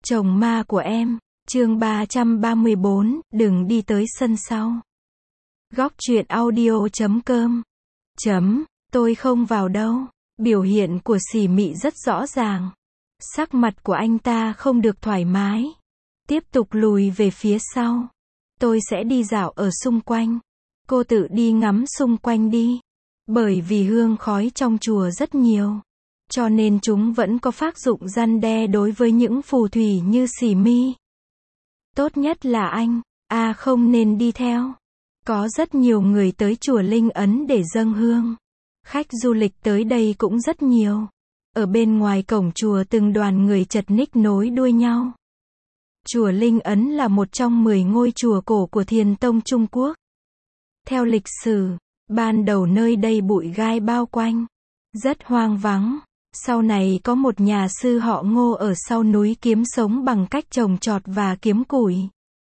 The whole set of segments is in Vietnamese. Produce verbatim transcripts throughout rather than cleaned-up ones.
Chồng ma của em, chương ba trăm ba mươi bốn, đừng đi tới sân sau. Góc truyện audio chấm com. Chấm, tôi không vào đâu. Biểu hiện của Xỉ Mị rất rõ ràng. Sắc mặt của anh ta không được thoải mái. Tiếp tục lùi về phía sau. Tôi sẽ đi dạo ở xung quanh. Cô tự đi ngắm xung quanh đi. Bởi vì hương khói trong chùa rất nhiều. Cho nên chúng vẫn có tác dụng răn đe đối với những phù thủy như Xỉ Mi. Tốt nhất là anh, à không nên đi theo. Có rất nhiều người tới chùa Linh Ấn để dâng hương. Khách du lịch tới đây cũng rất nhiều. Ở bên ngoài cổng chùa từng đoàn người chật ních nối đuôi nhau. Chùa Linh Ấn là một trong mười ngôi chùa cổ của Thiền Tông Trung Quốc. Theo lịch sử, ban đầu nơi đây bụi gai bao quanh, rất hoang vắng. Sau này có một nhà sư họ Ngô ở sau núi kiếm sống bằng cách trồng trọt và kiếm củi.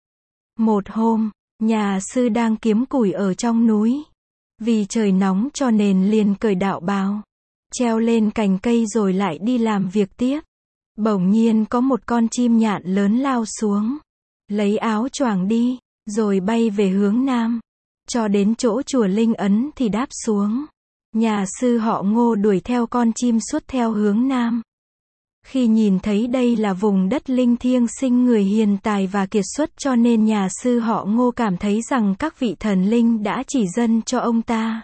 Một hôm, nhà sư đang kiếm củi ở trong núi. Vì trời nóng cho nên liền cởi đạo bào, treo lên cành cây rồi lại đi làm việc tiếp. Bỗng nhiên có một con chim nhạn lớn lao xuống, lấy áo choàng đi, rồi bay về hướng nam. Cho đến chỗ chùa Linh Ấn thì đáp xuống. Nhà sư họ Ngô đuổi theo con chim suốt theo hướng nam. Khi nhìn thấy đây là vùng đất linh thiêng sinh người hiền tài và kiệt xuất cho nên nhà sư họ Ngô cảm thấy rằng các vị thần linh đã chỉ dân cho ông ta.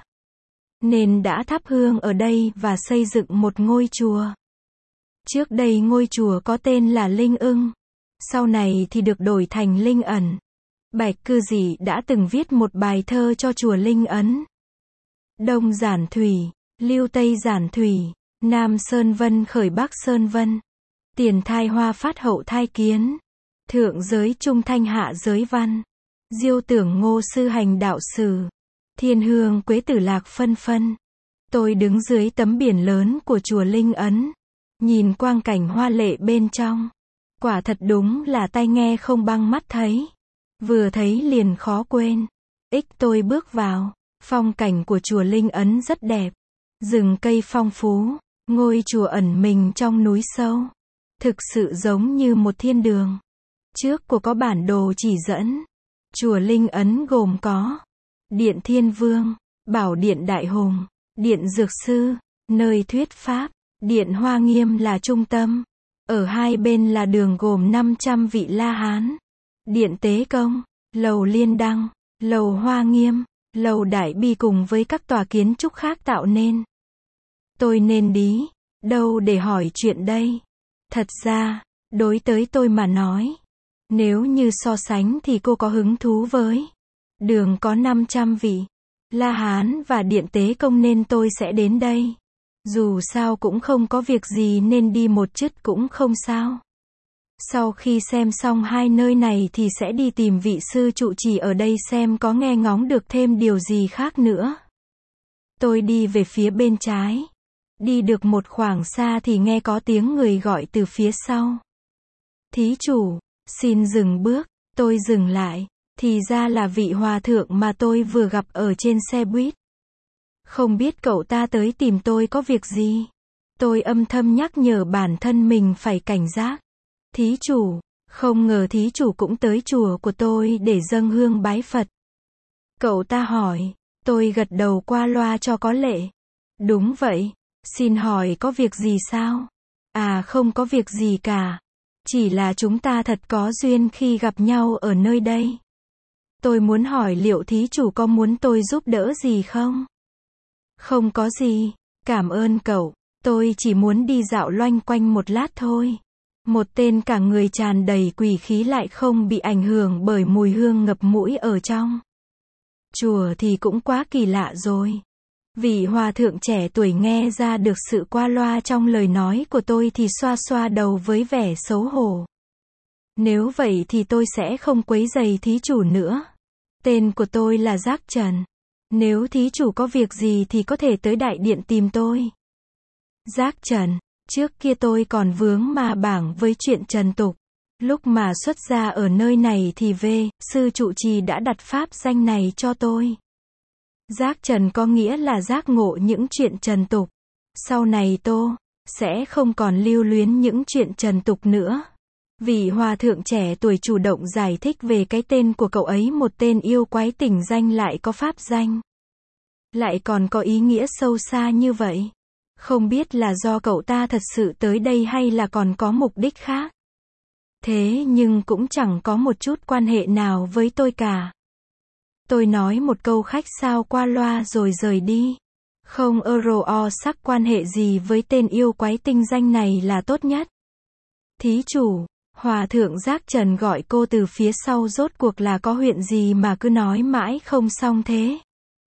Nên đã thắp hương ở đây và xây dựng một ngôi chùa. Trước đây ngôi chùa có tên là Linh Ưng. Sau này thì được đổi thành Linh Ẩn. Bạch Cư Dị đã từng viết một bài thơ cho chùa Linh Ấn. Đông giản thủy, lưu Tây giản thủy, Nam Sơn Vân khởi Bắc Sơn Vân. Tiền thai hoa phát hậu thai kiến. Thượng giới trung thanh hạ giới văn. Diêu tưởng Ngô sư hành đạo sử. Thiên hương quế tử lạc phân phân. Tôi đứng dưới tấm biển lớn của chùa Linh Ấn. Nhìn quang cảnh hoa lệ bên trong. Quả thật đúng là tai nghe không bằng mắt thấy. Vừa thấy liền khó quên. Ích tôi bước vào. Phong cảnh của chùa Linh Ấn rất đẹp. Rừng cây phong phú. Ngôi chùa ẩn mình trong núi sâu. Thực sự giống như một thiên đường. Trước của có bản đồ chỉ dẫn. Chùa Linh Ấn gồm có Điện Thiên Vương, Bảo Điện Đại Hùng, Điện Dược Sư, nơi thuyết pháp, Điện Hoa Nghiêm là trung tâm. Ở hai bên là đường gồm năm trăm vị La Hán. Điện Tế Công, Lầu Liên Đăng, Lầu Hoa Nghiêm, Lầu Đại Bi cùng với các tòa kiến trúc khác tạo nên. Tôi nên đi đâu để hỏi chuyện đây? Thật ra, đối tới tôi mà nói, nếu như so sánh thì cô có hứng thú với đường có năm trăm vị La Hán và Điện Tế Công nên tôi sẽ đến đây. Dù sao cũng không có việc gì nên đi một chút cũng không sao. Sau khi xem xong hai nơi này thì sẽ đi tìm vị sư trụ trì ở đây xem có nghe ngóng được thêm điều gì khác nữa. Tôi đi về phía bên trái. Đi được một khoảng xa thì nghe có tiếng người gọi từ phía sau. Thí chủ, xin dừng bước. Tôi dừng lại. Thì ra là vị hòa thượng mà tôi vừa gặp ở trên xe buýt. Không biết cậu ta tới tìm tôi có việc gì. Tôi âm thầm nhắc nhở bản thân mình phải cảnh giác. Thí chủ, không ngờ thí chủ cũng tới chùa của tôi để dâng hương bái Phật. Cậu ta hỏi. Tôi gật đầu qua loa cho có lệ. Đúng vậy. Xin hỏi có việc gì sao? À không có việc gì cả. Chỉ là chúng ta thật có duyên khi gặp nhau ở nơi đây. Tôi muốn hỏi liệu thí chủ có muốn tôi giúp đỡ gì không? Không có gì. Cảm ơn cậu. Tôi chỉ muốn đi dạo loanh quanh một lát thôi. Một tên cả người tràn đầy quỷ khí lại không bị ảnh hưởng bởi mùi hương ngập mũi ở trong chùa thì cũng quá kỳ lạ rồi. Vị hòa thượng trẻ tuổi nghe ra được sự qua loa trong lời nói của tôi thì xoa xoa đầu với vẻ xấu hổ. Nếu vậy thì tôi sẽ không quấy rầy thí chủ nữa. Tên của tôi là Giác Trần. Nếu thí chủ có việc gì thì có thể tới đại điện tìm tôi. Giác Trần, trước kia tôi còn vướng mà bảng với chuyện trần tục. Lúc mà xuất gia ở nơi này thì về, sư trụ trì đã đặt pháp danh này cho tôi. Giác Trần có nghĩa là giác ngộ những chuyện trần tục. Sau này tôi sẽ không còn lưu luyến những chuyện trần tục nữa. Vị hòa thượng trẻ tuổi chủ động giải thích về cái tên của cậu ấy, một tên yêu quái tỉnh danh lại có pháp danh. Lại còn có ý nghĩa sâu xa như vậy. Không biết là do cậu ta thật sự tới đây hay là còn có mục đích khác. Thế nhưng cũng chẳng có một chút quan hệ nào với tôi cả. Tôi nói một câu khách sáo qua loa rồi rời đi. Không ơ o sắc quan hệ gì với tên yêu quái tinh danh này là tốt nhất. Thí chủ, Hòa thượng Giác Trần gọi cô từ phía sau, rốt cuộc là có chuyện gì mà cứ nói mãi không xong thế.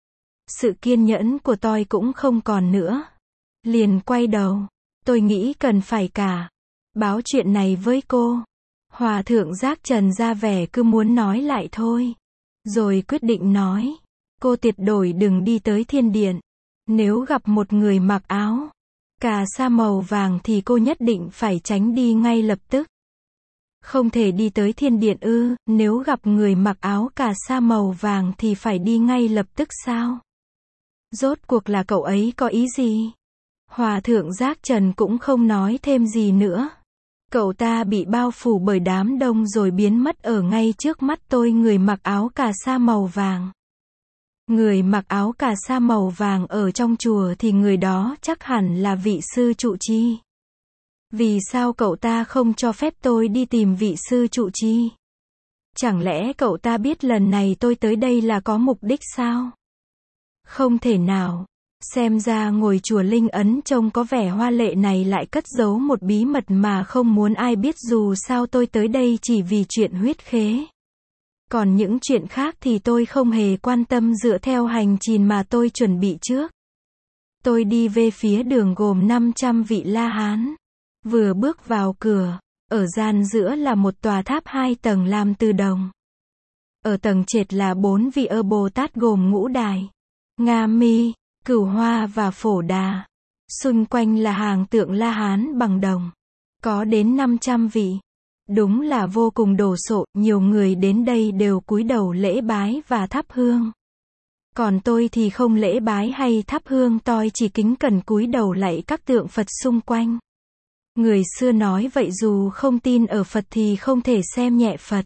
Sự kiên nhẫn của tôi cũng không còn nữa. Liền quay đầu. Tôi nghĩ cần phải cả báo chuyện này với cô. Hòa thượng Giác Trần ra vẻ cứ muốn nói lại thôi. Rồi quyết định nói. Cô tuyệt đối đừng đi tới thiên điện. Nếu gặp một người mặc áo cà sa màu vàng thì cô nhất định phải tránh đi ngay lập tức. Không thể đi tới thiên điện ư? Nếu gặp người mặc áo cà sa màu vàng thì phải đi ngay lập tức sao? Rốt cuộc là cậu ấy có ý gì? Hòa thượng Giác Trần cũng không nói thêm gì nữa. Cậu ta bị bao phủ bởi đám đông rồi biến mất ở ngay trước mắt tôi. Người mặc áo cà sa màu vàng. Người mặc áo cà sa màu vàng ở trong chùa thì người đó chắc hẳn là vị sư trụ trì. Vì sao cậu ta không cho phép tôi đi tìm vị sư trụ trì? Chẳng lẽ cậu ta biết lần này tôi tới đây là có mục đích sao? Không thể nào. Xem ra ngôi chùa Linh Ấn trông có vẻ hoa lệ này lại cất giấu một bí mật mà không muốn ai biết, dù sao tôi tới đây chỉ vì chuyện huyết khế. Còn những chuyện khác thì tôi không hề quan tâm dựa theo hành trình mà tôi chuẩn bị trước. Tôi đi về phía đường gồm năm trăm vị La Hán. Vừa bước vào cửa, ở gian giữa là một tòa tháp hai tầng làm từ đồng. Ở tầng trệt là bốn vị ơ Bồ Tát gồm Ngũ Đài, Nga Mi, Cửu Hoa và Phổ Đà. Xung quanh là hàng tượng La Hán bằng đồng. Có đến năm trăm vị. Đúng là vô cùng đồ sộ, nhiều người đến đây đều cúi đầu lễ bái và thắp hương. Còn tôi thì không lễ bái hay thắp hương, tôi chỉ kính cẩn cúi đầu lạy các tượng Phật xung quanh. Người xưa nói vậy, dù không tin ở Phật thì không thể xem nhẹ Phật.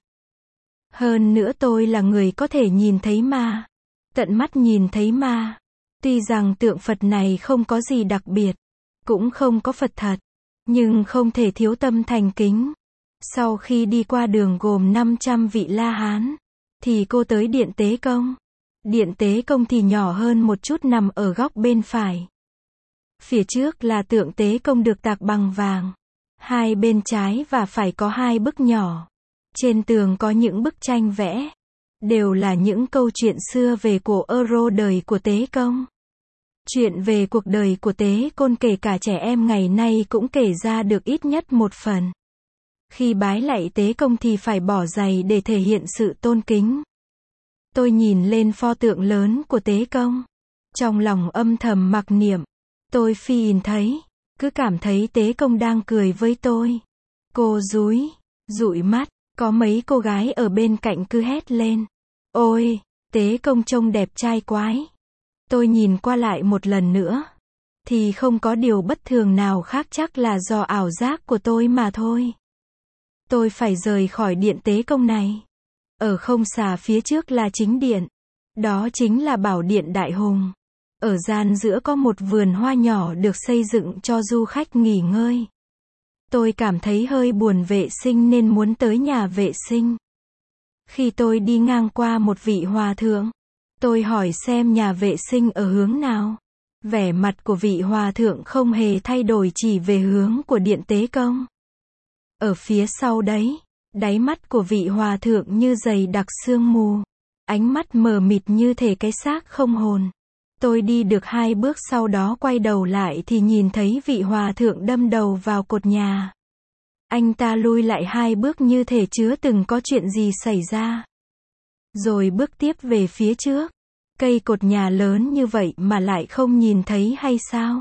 Hơn nữa tôi là người có thể nhìn thấy ma. Tận mắt nhìn thấy ma. Tuy rằng tượng Phật này không có gì đặc biệt, cũng không có Phật thật, nhưng không thể thiếu tâm thành kính. Sau khi đi qua đường gồm năm trăm vị La Hán, thì cô tới Điện Tế Công. Điện Tế Công thì nhỏ hơn một chút, nằm ở góc bên phải. Phía trước là tượng Tế Công được tạc bằng vàng. Hai bên trái và phải có hai bức nhỏ. Trên tường có những bức tranh vẽ. Đều là những câu chuyện xưa về cổ Euro đời của Tế Công. Chuyện về cuộc đời của Tế Công kể cả trẻ em ngày nay cũng kể ra được ít nhất một phần. Khi bái lạy Tế Công thì phải bỏ giày để thể hiện sự tôn kính. Tôi nhìn lên pho tượng lớn của Tế Công. Trong lòng âm thầm mặc niệm. Tôi phi nhìn thấy. Cứ cảm thấy Tế Công đang cười với tôi. Cô dúi, dụi mắt. Có mấy cô gái ở bên cạnh cứ hét lên. Ôi, Tế Công trông đẹp trai quái. Tôi nhìn qua lại một lần nữa. Thì không có điều bất thường nào khác, chắc là do ảo giác của tôi mà thôi. Tôi phải rời khỏi Điện Tế Công này. Ở không xa phía trước là chính điện. Đó chính là Bảo Điện Đại Hùng. Ở gian giữa có một vườn hoa nhỏ được xây dựng cho du khách nghỉ ngơi. Tôi cảm thấy hơi buồn vệ sinh nên muốn tới nhà vệ sinh. Khi tôi đi ngang qua một vị hòa thượng, tôi hỏi xem nhà vệ sinh ở hướng nào. Vẻ mặt của vị hòa thượng không hề thay đổi, chỉ về hướng của Điện Tế Công. Ở phía sau đấy, đáy mắt của vị hòa thượng như dày đặc sương mù. Ánh mắt mờ mịt như thể cái xác không hồn. Tôi đi được hai bước sau đó quay đầu lại thì nhìn thấy vị hòa thượng đâm đầu vào cột nhà. Anh ta lui lại hai bước như thể chưa từng có chuyện gì xảy ra. Rồi bước tiếp về phía trước. Cây cột nhà lớn như vậy mà lại không nhìn thấy hay sao?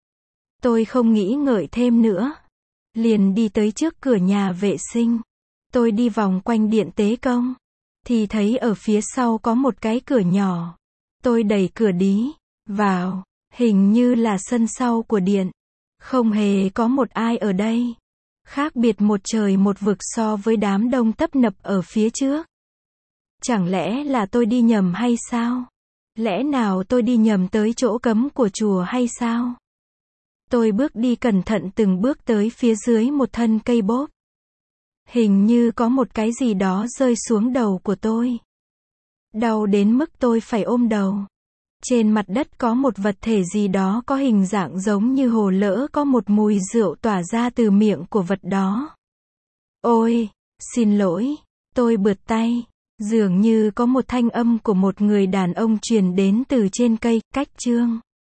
Tôi không nghĩ ngợi thêm nữa. Liền đi tới trước cửa nhà vệ sinh. Tôi đi vòng quanh Điện Tế Công. Thì thấy ở phía sau có một cái cửa nhỏ. Tôi đẩy cửa đi vào. Hình như là sân sau của điện. Không hề có một ai ở đây. Khác biệt một trời một vực so với đám đông tấp nập ở phía trước. Chẳng lẽ là tôi đi nhầm hay sao? Lẽ nào tôi đi nhầm tới chỗ cấm của chùa hay sao? Tôi bước đi cẩn thận từng bước tới phía dưới một thân cây bốp. Hình như có một cái gì đó rơi xuống đầu của tôi. Đau đến mức tôi phải ôm đầu. Trên mặt đất có một vật thể gì đó có hình dạng giống như hồ lỡ, có một mùi rượu tỏa ra từ miệng của vật đó. Ôi, xin lỗi, tôi bượt tay. Dường như có một thanh âm của một người đàn ông truyền đến từ trên cây, cách chương.